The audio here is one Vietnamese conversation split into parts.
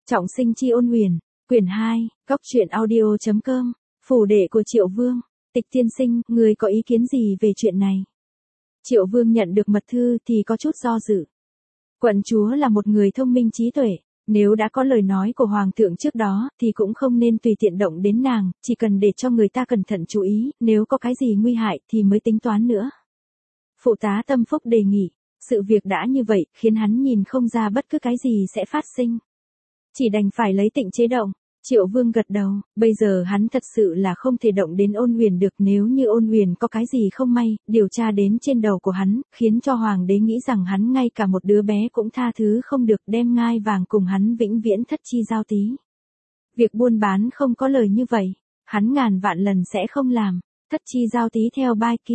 Trọng sinh chi ôn huyền, quyển 2, góc truyện audio.com, phủ đệ của Triệu Vương. Tịch tiên sinh, người có ý kiến gì về chuyện này? Triệu Vương nhận được mật thư thì có chút do dự. Quận chúa là một người thông minh trí tuệ, nếu đã có lời nói của hoàng thượng trước đó thì cũng không nên tùy tiện động đến nàng, chỉ cần để cho người ta cẩn thận chú ý, nếu có cái gì nguy hại thì mới tính toán nữa. Phụ tá Tâm Phúc đề nghị, sự việc đã như vậy khiến hắn nhìn không ra bất cứ cái gì sẽ phát sinh. Chỉ đành phải lấy tịnh chế động. Triệu Vương gật đầu, bây giờ hắn thật sự là không thể động đến ôn huyền được, nếu như ôn huyền có cái gì không may, điều tra đến trên đầu của hắn, khiến cho hoàng đế nghĩ rằng hắn ngay cả một đứa bé cũng tha thứ không được, đem ngai vàng cùng hắn vĩnh viễn thất chi giao tí. Việc buôn bán không có lời như vậy, hắn ngàn vạn lần sẽ không làm. Thất chi giao tí theo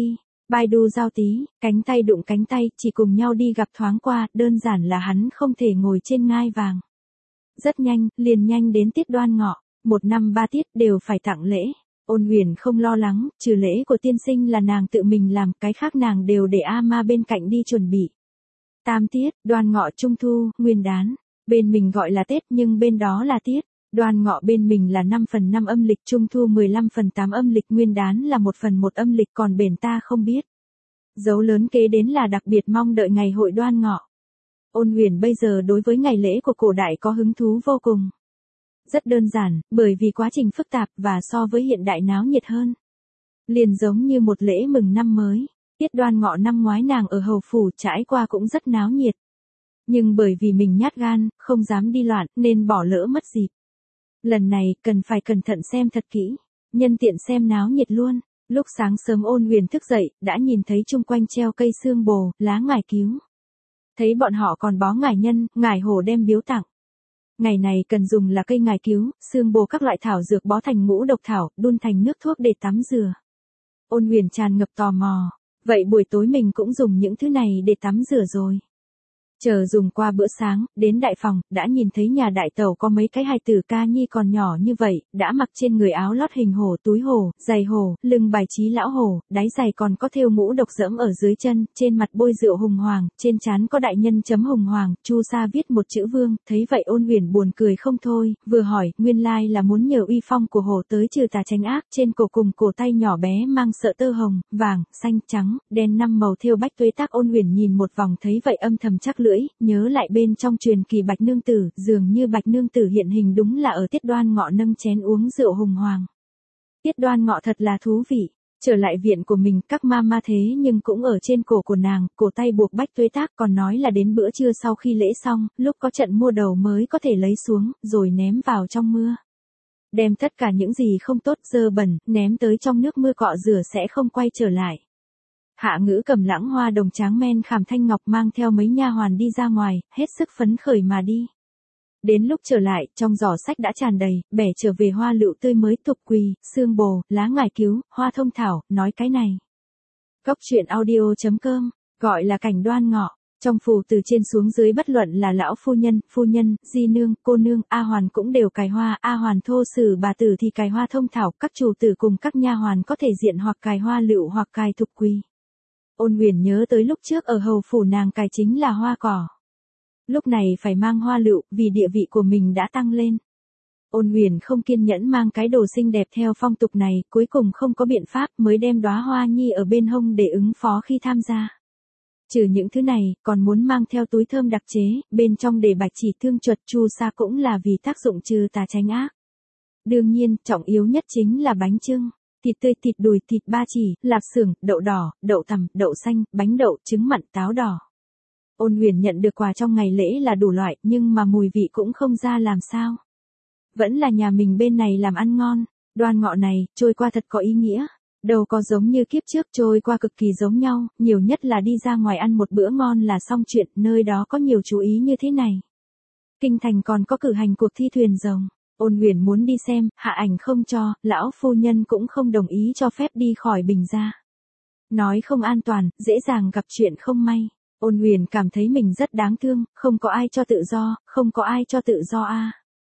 Bai đu giao tí, cánh tay đụng cánh tay, chỉ cùng nhau đi gặp thoáng qua, đơn giản là hắn không thể ngồi trên ngai vàng. Rất nhanh, liền nhanh đến tiết Đoan Ngọ, 1 năm 3 tiết đều phải tặng lễ. Ôn huyền không lo lắng, trừ lễ của tiên sinh là nàng tự mình làm, cái khác nàng đều để A Ma bên cạnh đi chuẩn bị. Tam tiết, Đoan Ngọ, Trung Thu, Nguyên Đán. Bên mình gọi là Tết nhưng bên đó là tiết. Đoan Ngọ bên mình là 5/5 âm lịch, Trung Thu 15/8 âm lịch, Nguyên Đán là 1/1 âm lịch, còn bển ta không biết. Dấu lớn kế đến là đặc biệt mong đợi ngày hội Đoan Ngọ. Ôn huyền bây giờ đối với ngày lễ của cổ đại có hứng thú vô cùng. Rất đơn giản, bởi vì quá trình phức tạp và so với hiện đại náo nhiệt hơn. Liền giống như một lễ mừng năm mới, tiết Đoan Ngọ năm ngoái nàng ở hầu phủ trải qua cũng rất náo nhiệt. Nhưng bởi vì mình nhát gan, không dám đi loạn nên bỏ lỡ mất dịp. Lần này cần phải cẩn thận xem thật kỹ, nhân tiện xem náo nhiệt luôn. Lúc sáng sớm ôn huyền thức dậy, đã nhìn thấy chung quanh treo cây xương bồ, lá ngải cứu. Thấy bọn họ còn bó ngải nhân, ngải hổ đem biếu tặng. Ngày này cần dùng là cây ngải cứu, xương bồ các loại thảo dược bó thành ngũ độc thảo, đun thành nước thuốc để tắm rửa. Ôn huyền tràn ngập tò mò, vậy buổi tối mình cũng dùng những thứ này để tắm rửa rồi. Chờ dùng qua bữa sáng, đến đại phòng, đã nhìn thấy nhà đại tẩu có mấy cái hài tử ca nhi còn nhỏ như vậy, đã mặc trên người áo lót hình hổ, túi hổ, giày hổ, lưng bài trí lão hổ, đáy giày còn có thêu ngũ độc dẫm ở dưới chân, trên mặt bôi rượu hùng hoàng, trên trán có đại nhân chấm hùng hoàng, chu sa viết một chữ vương, thấy vậy ôn huyền buồn cười không thôi, vừa hỏi, nguyên lai là muốn nhờ uy phong của hổ tới trừ tà tránh ác, trên cổ cùng cổ tay nhỏ bé mang sợi tơ hồng, vàng, xanh, trắng, đen 5 màu thêu bách tuế tác. Ôn huyền nhìn một vòng thấy vậy âm thầm chắc lưỡi, nhớ lại bên trong truyền kỳ Bạch Nương Tử, dường như Bạch Nương Tử hiện hình đúng là ở tiết Đoan Ngọ nâng chén uống rượu hùng hoàng. Tiết Đoan Ngọ thật là thú vị. Trở lại viện của mình, các ma thế nhưng cũng ở trên cổ của nàng, cổ tay buộc bách tuế tác, còn nói là đến bữa trưa sau khi lễ xong, lúc có trận mua đầu mới có thể lấy xuống, rồi ném vào trong mưa. Đem tất cả những gì không tốt, dơ bẩn, ném tới trong nước mưa cọ rửa sẽ không quay trở lại. Hạ Ngữ cầm lãng hoa đồng tráng men khảm thanh ngọc mang theo mấy nha hoàn đi ra ngoài, hết sức phấn khởi mà đi. Đến lúc trở lại, trong giỏ sách đã tràn đầy, bẻ trở về hoa lựu tươi mới, tục quỳ, xương bồ, lá ngải cứu, hoa thông thảo, nói cái này. Góc truyện audio.com, gọi là cảnh Đoan Ngọ. Trong phủ từ trên xuống dưới bất luận là lão phu nhân, di nương, cô nương, A hoàn cũng đều cài hoa, A hoàn thô sử bà tử thì cài hoa thông thảo, các chủ tử cùng các nha hoàn có thể diện hoặc cài hoa lựu hoặc cài thục quỳ. Ôn huyền nhớ tới lúc trước ở hầu phủ nàng cài chính là hoa cỏ. Lúc này phải mang hoa lựu, vì địa vị của mình đã tăng lên. Ôn huyền không kiên nhẫn mang cái đồ xinh đẹp theo phong tục này, cuối cùng không có biện pháp mới đem đóa hoa nhi ở bên hông để ứng phó khi tham gia. Trừ những thứ này, còn muốn mang theo túi thơm đặc chế, bên trong để bạch chỉ thương chuột, chu sa cũng là vì tác dụng trừ tà tránh ác. Đương nhiên, trọng yếu nhất chính là bánh chưng. Thịt tươi, thịt đùi, thịt ba chỉ, lạp xưởng, đậu đỏ, đậu tằm, đậu xanh, bánh đậu, trứng mặn, táo đỏ. Ôn huyền nhận được quà trong ngày lễ là đủ loại, nhưng mà mùi vị cũng không ra làm sao. Vẫn là nhà mình bên này làm ăn ngon. Đoan Ngọ này, trôi qua thật có ý nghĩa. Đâu có giống như kiếp trước trôi qua cực kỳ giống nhau, nhiều nhất là đi ra ngoài ăn một bữa ngon là xong chuyện, nơi đó có nhiều chú ý như thế này. Kinh thành còn có cử hành cuộc thi thuyền rồng. Ôn huyền muốn đi xem, Hạ Ảnh không cho, lão phu nhân cũng không đồng ý cho phép đi khỏi bình gia. Nói không an toàn, dễ dàng gặp chuyện không may. Ôn huyền cảm thấy mình rất đáng thương, không có ai cho tự do, không có ai cho tự do a.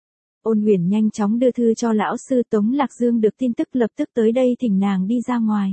Ôn huyền nhanh chóng đưa thư cho lão sư Tống Lạc Dương, được tin tức lập tức tới đây thỉnh nàng đi ra ngoài.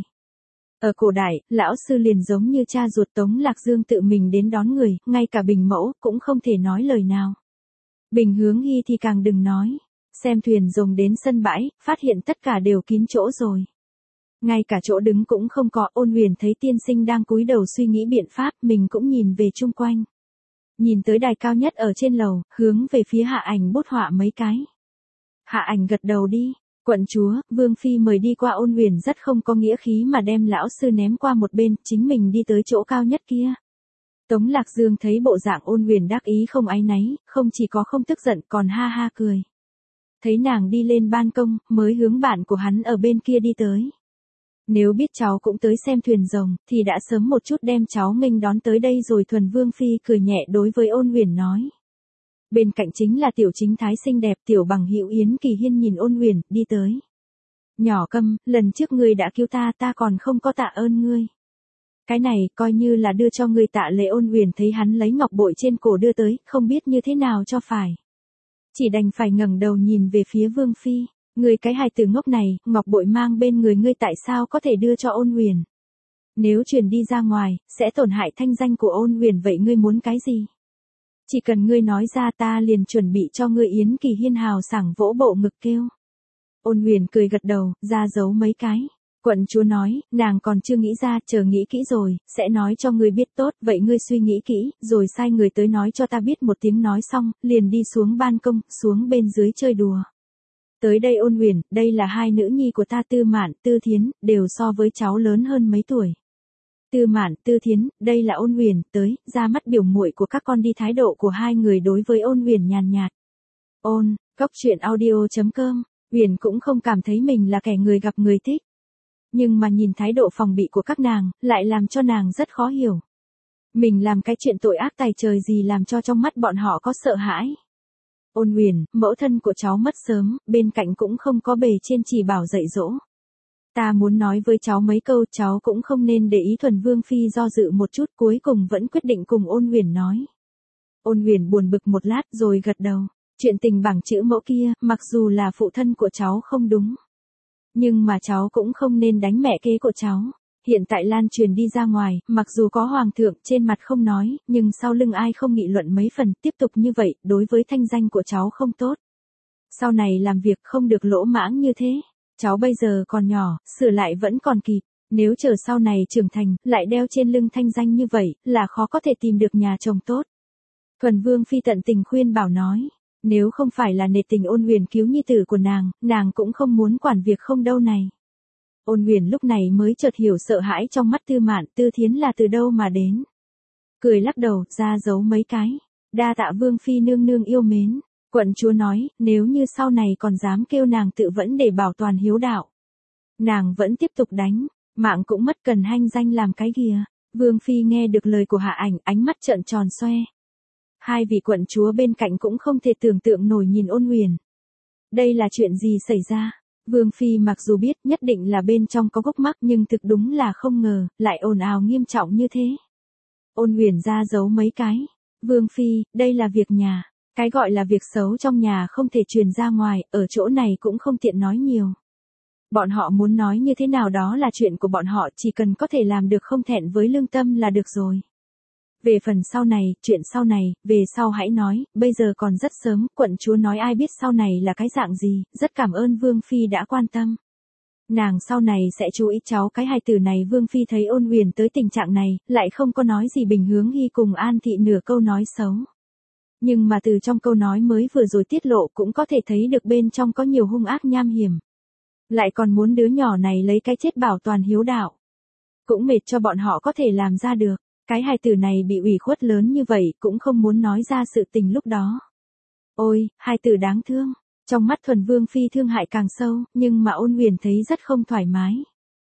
Ở cổ đại, lão sư liền giống như cha ruột, Tống Lạc Dương tự mình đến đón người, ngay cả bình mẫu cũng không thể nói lời nào. Bình Hướng Hy thì càng đừng nói. Xem thuyền rồng đến sân bãi, phát hiện tất cả đều kín chỗ rồi. Ngay cả chỗ đứng cũng không có. Ôn Huyền thấy tiên sinh đang cúi đầu suy nghĩ biện pháp, mình cũng nhìn về chung quanh. Nhìn tới đài cao nhất ở trên lầu, hướng về phía Hạ Ảnh bút họa mấy cái. Hạ Ảnh gật đầu đi. Quận chúa, Vương Phi mời đi qua. Ôn Huyền rất không có nghĩa khí mà đem lão sư ném qua một bên, chính mình đi tới chỗ cao nhất kia. Tống Lạc Dương thấy bộ dạng Ôn Huyền đắc ý không áy náy, không chỉ có không tức giận còn ha ha cười. Thấy nàng đi lên ban công, mới hướng bạn của hắn ở bên kia đi tới. Nếu biết cháu cũng tới xem thuyền rồng, thì đã sớm một chút đem cháu nghênh đón tới đây rồi. Thuần Vương Phi cười nhẹ đối với Ôn Huyền nói. Bên cạnh chính là tiểu chính thái xinh đẹp tiểu bằng hữu Yến Kỳ Hiên nhìn Ôn Huyền, đi tới. Nhỏ Câm, lần trước ngươi đã cứu ta, ta còn không có tạ ơn ngươi. Cái này, coi như là đưa cho ngươi tạ lễ. Ôn Huyền thấy hắn lấy ngọc bội trên cổ đưa tới, không biết như thế nào cho phải. Chỉ đành phải ngẩng đầu nhìn về phía Vương Phi. Ngươi cái hài tử ngốc này, ngọc bội mang bên người ngươi tại sao có thể đưa cho Ôn Huyền? Nếu truyền đi ra ngoài, sẽ tổn hại thanh danh của Ôn Huyền, vậy ngươi muốn cái gì? Chỉ cần ngươi nói ra ta liền chuẩn bị cho ngươi. Yến Kỳ Hiên hào sảng vỗ bộ ngực kêu. Ôn Huyền cười gật đầu, ra dấu mấy cái. Quận chúa nói, nàng còn chưa nghĩ ra, chờ nghĩ kỹ rồi, sẽ nói cho ngươi biết. Tốt, vậy ngươi suy nghĩ kỹ, rồi sai người tới nói cho ta biết. Một tiếng nói xong, liền đi xuống ban công, xuống bên dưới chơi đùa. Tới đây Ôn Huyền, đây là hai nữ nhi của ta, Tư Mạn, Tư Thiến, đều so với cháu lớn hơn mấy tuổi. Tư Mạn, Tư Thiến, đây là Ôn Huyền, tới, ra mắt biểu muội của các con đi. Thái độ của hai người đối với Ôn Huyền nhàn nhạt. Cóc truyện audio.com, Huyền cũng không cảm thấy mình là kẻ người gặp người thích. Nhưng mà nhìn thái độ phòng bị của các nàng, lại làm cho nàng rất khó hiểu. Mình làm cái chuyện tội ác tày trời gì làm cho trong mắt bọn họ có sợ hãi. Ôn Huyền, mẫu thân của cháu mất sớm, bên cạnh cũng không có bề trên chỉ bảo dạy dỗ. Ta muốn nói với cháu mấy câu, cháu cũng không nên để ý. Thuần Vương Phi do dự một chút, cuối cùng vẫn quyết định cùng Ôn Huyền nói. Ôn Huyền buồn bực một lát rồi gật đầu. Chuyện tình bảng chữ mẫu kia, mặc dù là phụ thân của cháu không đúng. Nhưng mà cháu cũng không nên đánh mẹ kế của cháu. Hiện tại lan truyền đi ra ngoài, mặc dù có hoàng thượng trên mặt không nói, nhưng sau lưng ai không nghị luận mấy phần. Tiếp tục như vậy, đối với thanh danh của cháu không tốt. Sau này làm việc không được lỗ mãng như thế. Cháu bây giờ còn nhỏ, sửa lại vẫn còn kịp. Nếu chờ sau này trưởng thành, lại đeo trên lưng thanh danh như vậy, là khó có thể tìm được nhà chồng tốt. Thuần Vương Phi tận tình khuyên bảo nói. Nếu không phải là nể tình Ôn Huyền cứu nhi tử của nàng cũng không muốn quản việc không đâu này. Ôn Huyền lúc này mới chợt hiểu sợ hãi trong mắt Tư Mạn, Tư Thiến là từ đâu mà đến. Cười lắc đầu, ra dấu mấy cái. Đa tạ Vương Phi nương nương yêu mến. Quận chúa nói, nếu như sau này còn dám kêu nàng tự vẫn để bảo toàn hiếu đạo. Nàng vẫn tiếp tục đánh, mạng cũng mất, cần hanh danh làm cái kìa. Vương Phi nghe được lời của Hạ Ảnh, ánh mắt trợn tròn xoe. Hai vị quận chúa bên cạnh cũng không thể tưởng tượng nổi nhìn Ôn Huyền. Đây là chuyện gì xảy ra? Vương Phi mặc dù biết nhất định là bên trong có gốc mắc, nhưng thực đúng là không ngờ, lại ồn ào nghiêm trọng như thế. Ôn Huyền ra dấu mấy cái. Vương Phi, đây là việc nhà. Cái gọi là việc xấu trong nhà không thể truyền ra ngoài, ở chỗ này cũng không tiện nói nhiều. Bọn họ muốn nói như thế nào đó là chuyện của bọn họ, chỉ cần có thể làm được không thẹn với lương tâm là được rồi. Về phần sau này, chuyện sau này, về sau hãy nói, bây giờ còn rất sớm. Quận chúa nói ai biết sau này là cái dạng gì, rất cảm ơn Vương Phi đã quan tâm. Nàng sau này sẽ chú ý cháu cái hài tử này. Vương Phi thấy Ôn Huyền tới tình trạng này, lại không có nói gì. Bình Hướng Hy cùng An Thị nửa câu nói xấu. Nhưng mà từ trong câu nói mới vừa rồi tiết lộ cũng có thể thấy được bên trong có nhiều hung ác nham hiểm. Lại còn muốn đứa nhỏ này lấy cái chết bảo toàn hiếu đạo. Cũng mệt cho bọn họ có thể làm ra được. Cái hài tử này bị ủy khuất lớn như vậy cũng không muốn nói ra sự tình lúc đó. Ôi, hài tử đáng thương. Trong mắt Thuần Vương Phi thương hại càng sâu, nhưng mà Ôn Huyền thấy rất không thoải mái.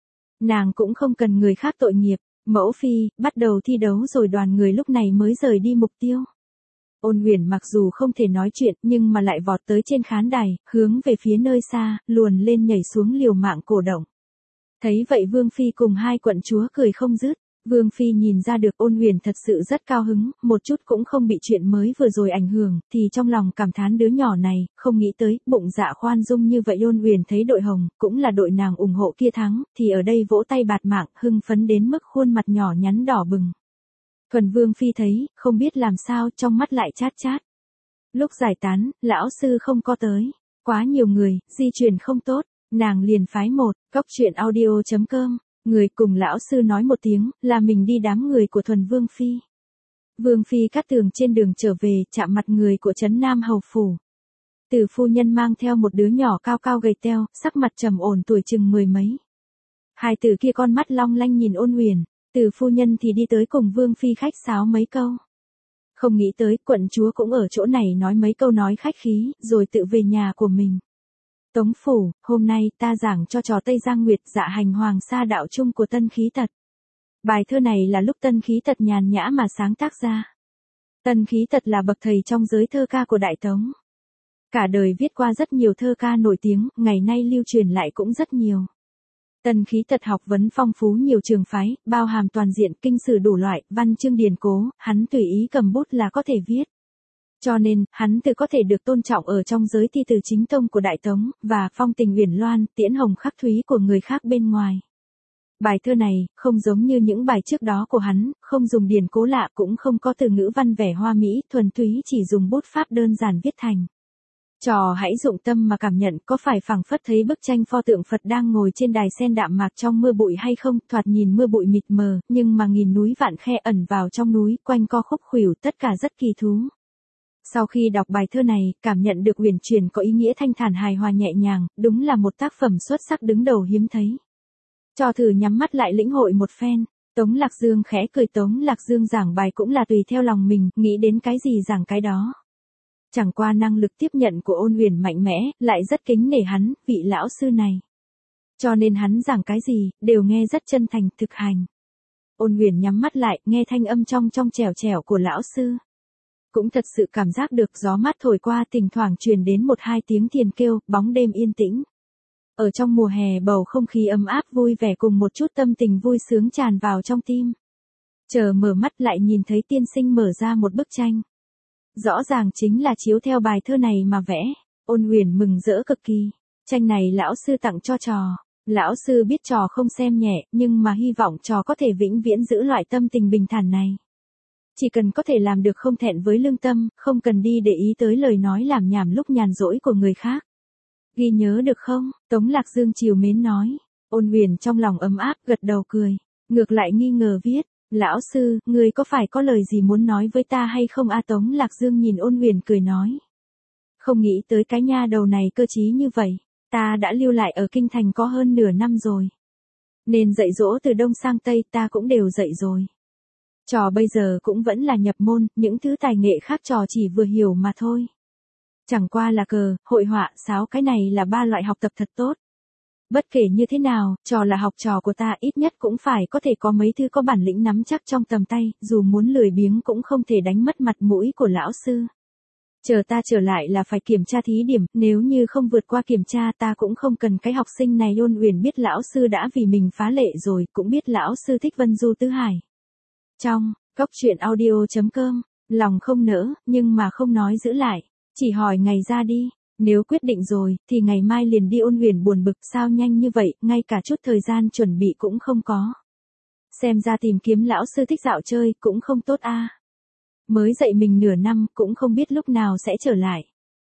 Nàng cũng không cần người khác tội nghiệp. Mẫu Phi, bắt đầu thi đấu rồi. Đoàn người lúc này mới rời đi mục tiêu. Ôn Huyền mặc dù không thể nói chuyện, nhưng mà lại vọt tới trên khán đài, hướng về phía nơi xa, luồn lên nhảy xuống liều mạng cổ động. Thấy vậy Vương Phi cùng hai quận chúa cười không dứt. Vương Phi nhìn ra được Ôn Huyền thật sự rất cao hứng, một chút cũng không bị chuyện mới vừa rồi ảnh hưởng, thì trong lòng cảm thán đứa nhỏ này, không nghĩ tới, bụng dạ khoan dung như vậy. Ôn Huyền thấy đội hồng, cũng là đội nàng ủng hộ kia thắng, thì ở đây vỗ tay bạt mạng, hưng phấn đến mức khuôn mặt nhỏ nhắn đỏ bừng. Thuần Vương Phi thấy, không biết làm sao, trong mắt lại chát chát. Lúc giải tán, lão sư không có tới. Quá nhiều người, di chuyển không tốt, nàng liền phái một, góc chuyện audio.com, người cùng lão sư nói một tiếng, là mình đi đám người của thuần Vương Phi. Vương Phi cát tường trên đường trở về, chạm mặt người của trấn Nam Hầu Phủ. Từ phu nhân mang theo một đứa nhỏ cao cao gầy teo, sắc mặt trầm ổn tuổi chừng mười mấy. Hai tử kia con mắt long lanh nhìn Ôn Uyển, Từ phu nhân thì đi tới cùng Vương Phi khách sáo mấy câu. Không nghĩ tới quận chúa cũng ở chỗ này nói mấy câu nói khách khí, rồi tự về nhà của mình. Tống phủ, hôm nay ta giảng cho trò Tây Giang Nguyệt dạ hành hoàng sa đạo chung của Tân Khí Tật. Bài thơ này là lúc Tân Khí Tật nhàn nhã mà sáng tác ra. Tân Khí Tật là bậc thầy trong giới thơ ca của Đại Tống. Cả đời viết qua rất nhiều thơ ca nổi tiếng, ngày nay lưu truyền lại cũng rất nhiều. Tân Khí Tật học vấn phong phú nhiều trường phái, bao hàm toàn diện kinh sử đủ loại, văn chương điển cố, hắn tùy ý cầm bút là có thể viết. Cho nên, hắn tự có thể được tôn trọng ở trong giới thi từ chính tông của Đại Tống, và phong tình uyển loan, tiễn hồng khắc thúy của người khác bên ngoài. Bài thơ này, không giống như những bài trước đó của hắn, không dùng điển cố lạ cũng không có từ ngữ văn vẻ hoa mỹ, thuần túy chỉ dùng bút pháp đơn giản viết thành. Trò hãy dụng tâm mà cảm nhận có phải phảng phất thấy bức tranh pho tượng Phật đang ngồi trên đài sen đạm mạc trong mưa bụi hay không, thoạt nhìn mưa bụi mịt mờ, nhưng mà nghìn núi vạn khe ẩn vào trong núi, quanh co khúc khuỷu tất cả rất kỳ thú. Sau khi đọc bài thơ này, cảm nhận được uyển chuyển có ý nghĩa thanh thản hài hòa nhẹ nhàng, đúng là một tác phẩm xuất sắc đứng đầu hiếm thấy. Cho thử nhắm mắt lại lĩnh hội một phen, Tống Lạc Dương khẽ cười. Tống Lạc Dương giảng bài cũng là tùy theo lòng mình, nghĩ đến cái gì giảng cái đó. Chẳng qua năng lực tiếp nhận của Ôn Uyển mạnh mẽ, lại rất kính nể hắn, vị lão sư này. Cho nên hắn giảng cái gì, đều nghe rất chân thành, thực hành. Ôn Uyển nhắm mắt lại, nghe thanh âm trong trẻo trẻo của lão sư. Cũng thật sự cảm giác được gió mát thổi qua, thỉnh thoảng truyền đến một hai tiếng thiền kêu, bóng đêm yên tĩnh. Ở trong mùa hè bầu không khí ấm áp vui vẻ cùng một chút tâm tình vui sướng tràn vào trong tim. Chờ mở mắt lại nhìn thấy tiên sinh mở ra một bức tranh. Rõ ràng chính là chiếu theo bài thơ này mà vẽ. Ôn Uyển mừng rỡ cực kỳ. Tranh này lão sư tặng cho trò. Lão sư biết trò không xem nhẹ, nhưng mà hy vọng trò có thể vĩnh viễn giữ loại tâm tình bình thản này. Chỉ cần có thể làm được không thẹn với lương tâm, không cần đi để ý tới lời nói làm nhảm lúc nhàn rỗi của người khác. Ghi nhớ được không? Tống Lạc Dương trìu mến nói. Ôn Uyển trong lòng ấm áp, gật đầu cười. Ngược lại nghi ngờ viết. Lão sư, người có phải có lời gì muốn nói với ta hay không a? Tống Lạc Dương nhìn Ôn Uyển cười nói. Không nghĩ tới cái nha đầu này cơ trí như vậy. Ta đã lưu lại ở kinh thành có hơn nửa năm rồi. Nên dạy dỗ từ đông sang tây ta cũng đều dạy rồi. Trò bây giờ cũng vẫn là nhập môn, những thứ tài nghệ khác trò chỉ vừa hiểu mà thôi. Chẳng qua là cờ, hội họa, sáo cái này là ba loại học tập thật tốt. Bất kể như thế nào, trò là học trò của ta ít nhất cũng phải có thể có mấy thứ có bản lĩnh nắm chắc trong tầm tay, dù muốn lười biếng cũng không thể đánh mất mặt mũi của lão sư. Chờ ta trở lại là phải kiểm tra thí điểm, nếu như không vượt qua kiểm tra ta cũng không cần cái học sinh này. Ôn Uyển biết lão sư đã vì mình phá lệ rồi, cũng biết lão sư thích Vân Du Tứ Hải. Trong, góc chuyện audio.com, lòng không nỡ, nhưng mà không nói giữ lại, chỉ hỏi ngày ra đi. Nếu quyết định rồi, thì ngày mai liền đi. Ôn Uyển buồn bực, sao nhanh như vậy, ngay cả chút thời gian chuẩn bị cũng không có. Xem ra tìm kiếm lão sư thích dạo chơi, cũng không tốt a. Mới dạy mình nửa năm, cũng không biết lúc nào sẽ trở lại.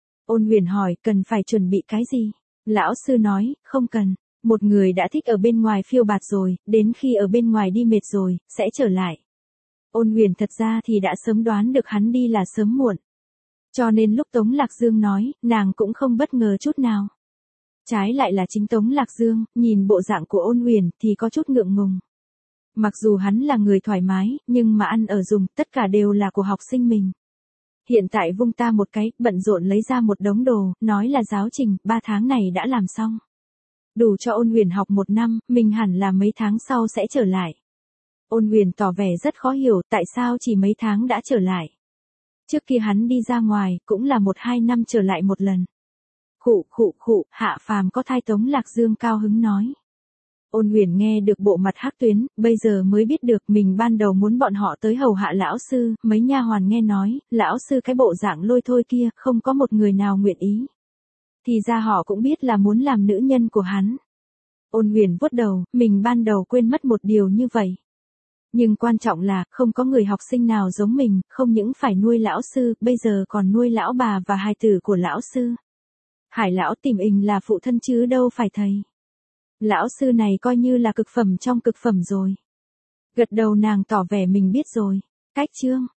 Ôn Uyển hỏi, cần phải chuẩn bị cái gì? Lão sư nói, không cần. Một người đã thích ở bên ngoài phiêu bạt rồi, đến khi ở bên ngoài đi mệt rồi, sẽ trở lại. Ôn Uyển thật ra thì đã sớm đoán được hắn đi là sớm muộn. Cho nên lúc Tống Lạc Dương nói, nàng cũng không bất ngờ chút nào. Trái lại là chính Tống Lạc Dương, nhìn bộ dạng của Ôn Uyển thì có chút ngượng ngùng. Mặc dù hắn là người thoải mái, nhưng mà ăn ở dùng, tất cả đều là của học sinh mình. Hiện tại vung ta một cái, bận rộn lấy ra một đống đồ, nói là giáo trình, 3 tháng này đã làm xong. Đủ cho Ôn Uyển học 1 năm, mình hẳn là mấy tháng sau sẽ trở lại. Ôn Uyển tỏ vẻ rất khó hiểu, tại sao chỉ mấy tháng đã trở lại. Trước kia hắn đi ra ngoài, cũng là 1-2 năm trở lại một lần. Khụ, Hạ Phàm có thai. Tống Lạc Dương cao hứng nói. Ôn Uyển nghe được bộ mặt hắc tuyến, bây giờ mới biết được mình ban đầu muốn bọn họ tới hầu hạ lão sư, mấy nha hoàn nghe nói, lão sư cái bộ dạng lôi thôi kia, không có một người nào nguyện ý. Thì ra họ cũng biết là muốn làm nữ nhân của hắn. Ôn Uyển vuốt đầu, mình ban đầu quên mất một điều như vậy. Nhưng quan trọng là, không có người học sinh nào giống mình, không những phải nuôi lão sư, bây giờ còn nuôi lão bà và hài tử của lão sư. Hải lão tìm mình là phụ thân chứ đâu phải thầy. Lão sư này coi như là cực phẩm trong cực phẩm rồi. Gật đầu nàng tỏ vẻ mình biết rồi. Cách chương.